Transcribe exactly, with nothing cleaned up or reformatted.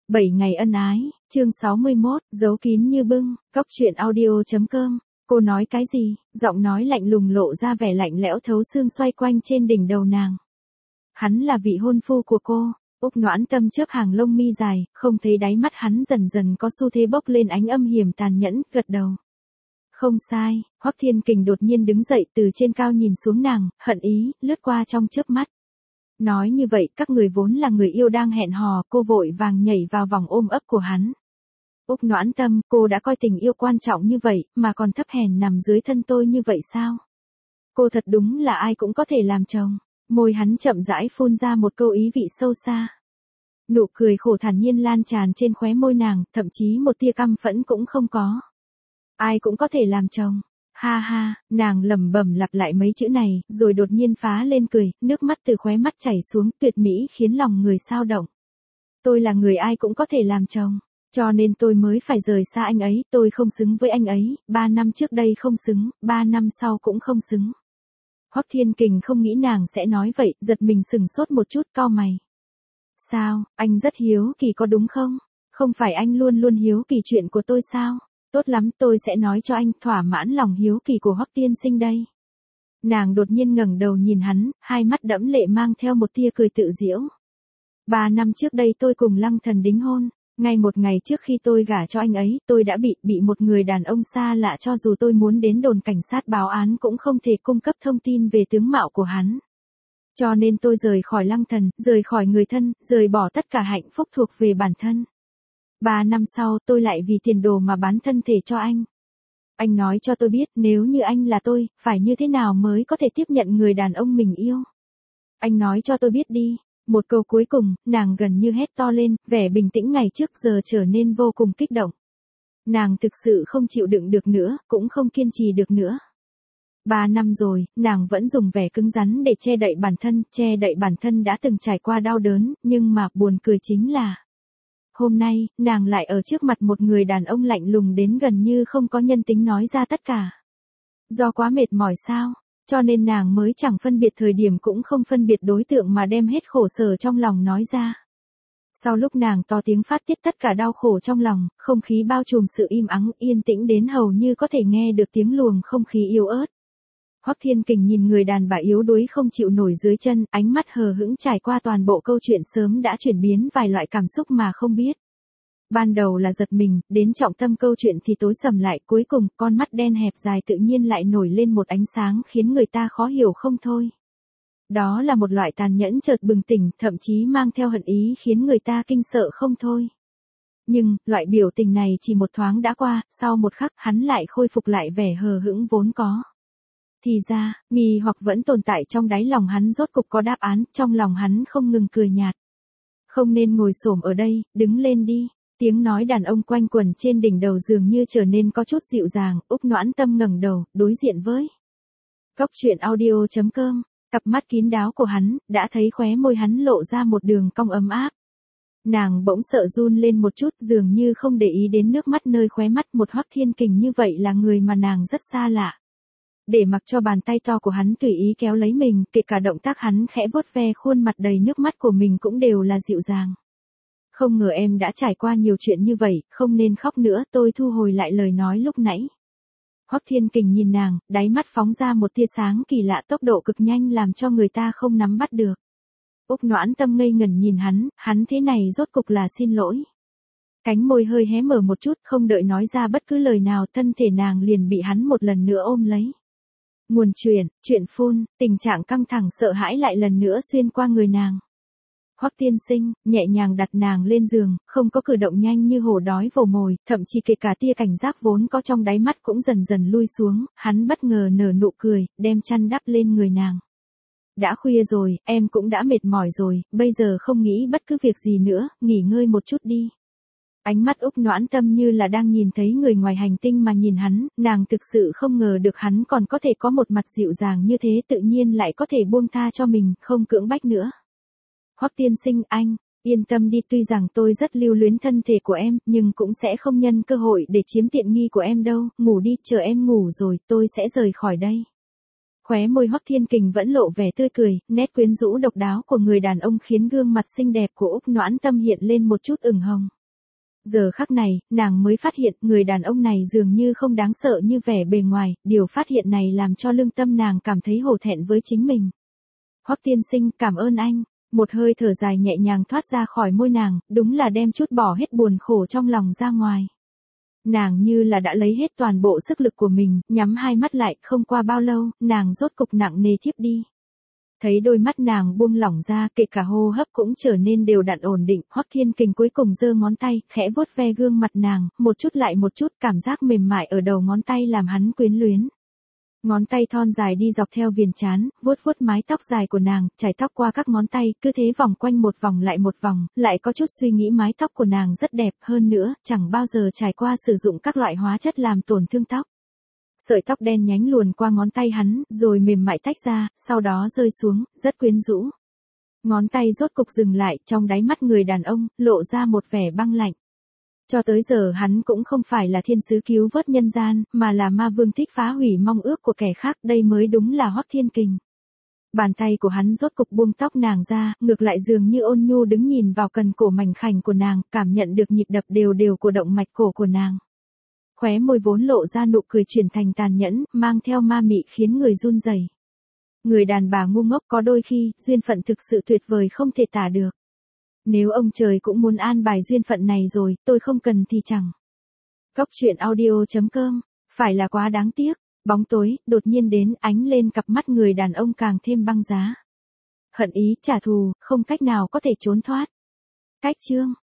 bảy ngày ân ái, chương sáu mươi mốt, giấu kín như bưng, cóc truyện audio chấm com. Cô nói cái gì? Giọng nói lạnh lùng lộ ra vẻ lạnh lẽo thấu xương xoay quanh trên đỉnh đầu nàng. Hắn là vị hôn phu của cô. Úc Noãn Tâm chớp hàng lông mi dài, không thấy đáy mắt hắn dần dần có xu thế bốc lên ánh âm hiểm tàn nhẫn, gật đầu. Không sai. Hoắc Thiên Kình đột nhiên đứng dậy từ trên cao nhìn xuống nàng, hận ý lướt qua trong chớp mắt. Nói như vậy, các người vốn là người yêu đang hẹn hò, cô vội vàng nhảy vào vòng ôm ấp của hắn. Úc Noãn Tâm, cô đã coi tình yêu quan trọng như vậy, mà còn thấp hèn nằm dưới thân tôi như vậy sao? Cô thật đúng là ai cũng có thể làm chồng. Môi hắn chậm rãi phun ra một câu ý vị sâu xa. Nụ cười khổ thản nhiên lan tràn trên khóe môi nàng, thậm chí một tia căm phẫn cũng không có. Ai cũng có thể làm chồng. Ha ha, nàng lẩm bẩm lặp lại mấy chữ này, rồi đột nhiên phá lên cười, nước mắt từ khóe mắt chảy xuống, tuyệt mỹ khiến lòng người xao động. Tôi là người ai cũng có thể làm chồng, cho nên tôi mới phải rời xa anh ấy, tôi không xứng với anh ấy, ba năm trước đây không xứng, ba năm sau cũng không xứng. Hoắc Thiên Kình không nghĩ nàng sẽ nói vậy, giật mình sừng sốt một chút, cau mày. Sao, anh rất hiếu kỳ có đúng không? Không phải anh luôn luôn hiếu kỳ chuyện của tôi sao? Tốt lắm, tôi sẽ nói cho anh thỏa mãn lòng hiếu kỳ của Hoắc tiên sinh đây. Nàng đột nhiên ngẩng đầu nhìn hắn, hai mắt đẫm lệ mang theo một tia cười tự giễu. Ba năm trước đây tôi cùng Lăng Thần đính hôn, ngay một ngày trước khi tôi gả cho anh ấy, tôi đã bị, bị một người đàn ông xa lạ, cho dù tôi muốn đến đồn cảnh sát báo án cũng không thể cung cấp thông tin về tướng mạo của hắn. Cho nên tôi rời khỏi Lăng Thần, rời khỏi người thân, rời bỏ tất cả hạnh phúc thuộc về bản thân. Ba năm sau tôi lại vì tiền đồ mà bán thân thể cho anh. Anh nói cho tôi biết nếu như anh là tôi, phải như thế nào mới có thể tiếp nhận người đàn ông mình yêu. Anh nói cho tôi biết đi. Một câu cuối cùng, nàng gần như hét to lên, vẻ bình tĩnh ngày trước giờ trở nên vô cùng kích động. Nàng thực sự không chịu đựng được nữa, cũng không kiên trì được nữa. Ba năm rồi, nàng vẫn dùng vẻ cứng rắn để che đậy bản thân, che đậy bản thân đã từng trải qua đau đớn, nhưng mà buồn cười chính là hôm nay, nàng lại ở trước mặt một người đàn ông lạnh lùng đến gần như không có nhân tính nói ra tất cả. Do quá mệt mỏi sao, cho nên nàng mới chẳng phân biệt thời điểm cũng không phân biệt đối tượng mà đem hết khổ sở trong lòng nói ra. Sau lúc nàng to tiếng phát tiết tất cả đau khổ trong lòng, không khí bao trùm sự im ắng, yên tĩnh đến hầu như có thể nghe được tiếng luồng không khí yếu ớt. Hoắc Thiên Kình nhìn người đàn bà yếu đuối không chịu nổi dưới chân, ánh mắt hờ hững trải qua toàn bộ câu chuyện sớm đã chuyển biến vài loại cảm xúc mà không biết. Ban đầu là giật mình, đến trọng tâm câu chuyện thì tối sầm lại, cuối cùng con mắt đen hẹp dài tự nhiên lại nổi lên một ánh sáng khiến người ta khó hiểu không thôi. Đó là một loại tàn nhẫn chợt bừng tỉnh, thậm chí mang theo hận ý khiến người ta kinh sợ không thôi. Nhưng, loại biểu tình này chỉ một thoáng đã qua, sau một khắc hắn lại khôi phục lại vẻ hờ hững vốn có. Thì ra, nghi hoặc vẫn tồn tại trong đáy lòng hắn, rốt cục có đáp án, trong lòng hắn không ngừng cười nhạt. Không nên ngồi xổm ở đây, đứng lên đi. Tiếng nói đàn ông quanh quẩn trên đỉnh đầu dường như trở nên có chút dịu dàng, Úc Noãn Tâm ngẩng đầu, đối diện với cóc truyện audio chấm com, cặp mắt kín đáo của hắn, đã thấy khóe môi hắn lộ ra một đường cong ấm áp. Nàng bỗng sợ run lên một chút, dường như không để ý đến nước mắt nơi khóe mắt. Một Hoắc Thiên Kình như vậy là người mà nàng rất xa lạ. Để mặc cho bàn tay to của hắn tùy ý kéo lấy mình, kể cả động tác hắn khẽ vuốt ve khuôn mặt đầy nước mắt của mình cũng đều là dịu dàng. Không ngờ em đã trải qua nhiều chuyện như vậy, không nên khóc nữa, tôi thu hồi lại lời nói lúc nãy. Hoắc Thiên Kình nhìn nàng, đáy mắt phóng ra một tia sáng kỳ lạ, tốc độ cực nhanh làm cho người ta không nắm bắt được. Úc Noãn Tâm ngây ngẩn nhìn hắn, hắn thế này rốt cục là xin lỗi. Cánh môi hơi hé mở một chút, không đợi nói ra bất cứ lời nào, thân thể nàng liền bị hắn một lần nữa ôm lấy. Nguồn chuyện, chuyện phun, tình trạng căng thẳng sợ hãi lại lần nữa xuyên qua người nàng. Hoắc tiên sinh, nhẹ nhàng đặt nàng lên giường, không có cử động nhanh như hổ đói vồ mồi, thậm chí kể cả tia cảnh giác vốn có trong đáy mắt cũng dần dần lui xuống, hắn bất ngờ nở nụ cười, đem chăn đắp lên người nàng. Đã khuya rồi, em cũng đã mệt mỏi rồi, bây giờ không nghĩ bất cứ việc gì nữa, nghỉ ngơi một chút đi. Ánh mắt Úc Noãn Tâm như là đang nhìn thấy người ngoài hành tinh mà nhìn hắn, nàng thực sự không ngờ được hắn còn có thể có một mặt dịu dàng như thế, tự nhiên lại có thể buông tha cho mình, không cưỡng bách nữa. Hoắc tiên sinh, anh, yên tâm đi, tuy rằng tôi rất lưu luyến thân thể của em, nhưng cũng sẽ không nhân cơ hội để chiếm tiện nghi của em đâu, ngủ đi, chờ em ngủ rồi, tôi sẽ rời khỏi đây. Khóe môi Hoắc Thiên Kình vẫn lộ vẻ tươi cười, nét quyến rũ độc đáo của người đàn ông khiến gương mặt xinh đẹp của Úc Noãn Tâm hiện lên một chút ửng hồng. Giờ khắc này, nàng mới phát hiện người đàn ông này dường như không đáng sợ như vẻ bề ngoài, điều phát hiện này làm cho lương tâm nàng cảm thấy hổ thẹn với chính mình. Hoắc tiên sinh, cảm ơn anh. Một hơi thở dài nhẹ nhàng thoát ra khỏi môi nàng, đúng là đem chút bỏ hết buồn khổ trong lòng ra ngoài. Nàng như là đã lấy hết toàn bộ sức lực của mình, nhắm hai mắt lại, không qua bao lâu, nàng rốt cục nặng nề thiếp đi. Thấy đôi mắt nàng buông lỏng ra, kể cả hô hấp cũng trở nên đều đặn ổn định, Hoắc Thiên Kình cuối cùng giơ ngón tay, khẽ vuốt ve gương mặt nàng, một chút lại một chút, cảm giác mềm mại ở đầu ngón tay làm hắn quyến luyến. Ngón tay thon dài đi dọc theo viền trán, vuốt vuốt mái tóc dài của nàng, chải tóc qua các ngón tay, cứ thế vòng quanh một vòng lại một vòng, lại có chút suy nghĩ mái tóc của nàng rất đẹp, hơn nữa, chẳng bao giờ trải qua sử dụng các loại hóa chất làm tổn thương tóc. Sợi tóc đen nhánh luồn qua ngón tay hắn, rồi mềm mại tách ra, sau đó rơi xuống, rất quyến rũ. Ngón tay rốt cục dừng lại, trong đáy mắt người đàn ông, lộ ra một vẻ băng lạnh. Cho tới giờ hắn cũng không phải là thiên sứ cứu vớt nhân gian, mà là ma vương thích phá hủy mong ước của kẻ khác, đây mới đúng là Hoắc Thiên Kình. Bàn tay của hắn rốt cục buông tóc nàng ra, ngược lại dường như ôn nhu đứng nhìn vào cần cổ mảnh khảnh của nàng, cảm nhận được nhịp đập đều đều của động mạch cổ của nàng. Khóe môi vốn lộ ra nụ cười chuyển thành tàn nhẫn, mang theo ma mị khiến người run rẩy. Người đàn bà ngu ngốc có đôi khi, duyên phận thực sự tuyệt vời không thể tả được. Nếu ông trời cũng muốn an bài duyên phận này rồi, tôi không cần thì chẳng. Cóc truyện audio chấm com, phải là quá đáng tiếc. Bóng tối, đột nhiên đến, ánh lên cặp mắt người đàn ông càng thêm băng giá. Hận ý, trả thù, không cách nào có thể trốn thoát. Cách chương.